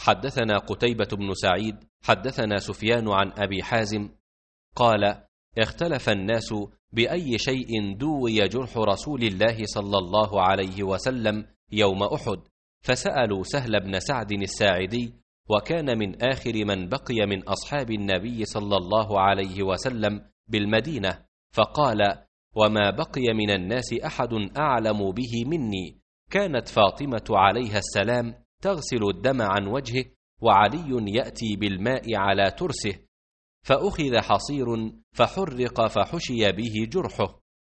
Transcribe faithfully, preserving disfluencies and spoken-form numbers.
حدثنا قتيبة بن سعيد حدثنا سفيان عن أبي حازم قال: اختلف الناس بأي شيء دوي جرح رسول الله صلى الله عليه وسلم يوم أحد، فسألوا سهل بن سعد الساعدي، وكان من آخر من بقي من أصحاب النبي صلى الله عليه وسلم بالمدينة، فقال: وما بقي من الناس أحد أعلم به مني. كانت فاطمة عليها السلام تغسل الدم عن وجهه، وعلي يأتي بالماء على ترسه، فأخذ حصير فحرق فحشي به جرحه.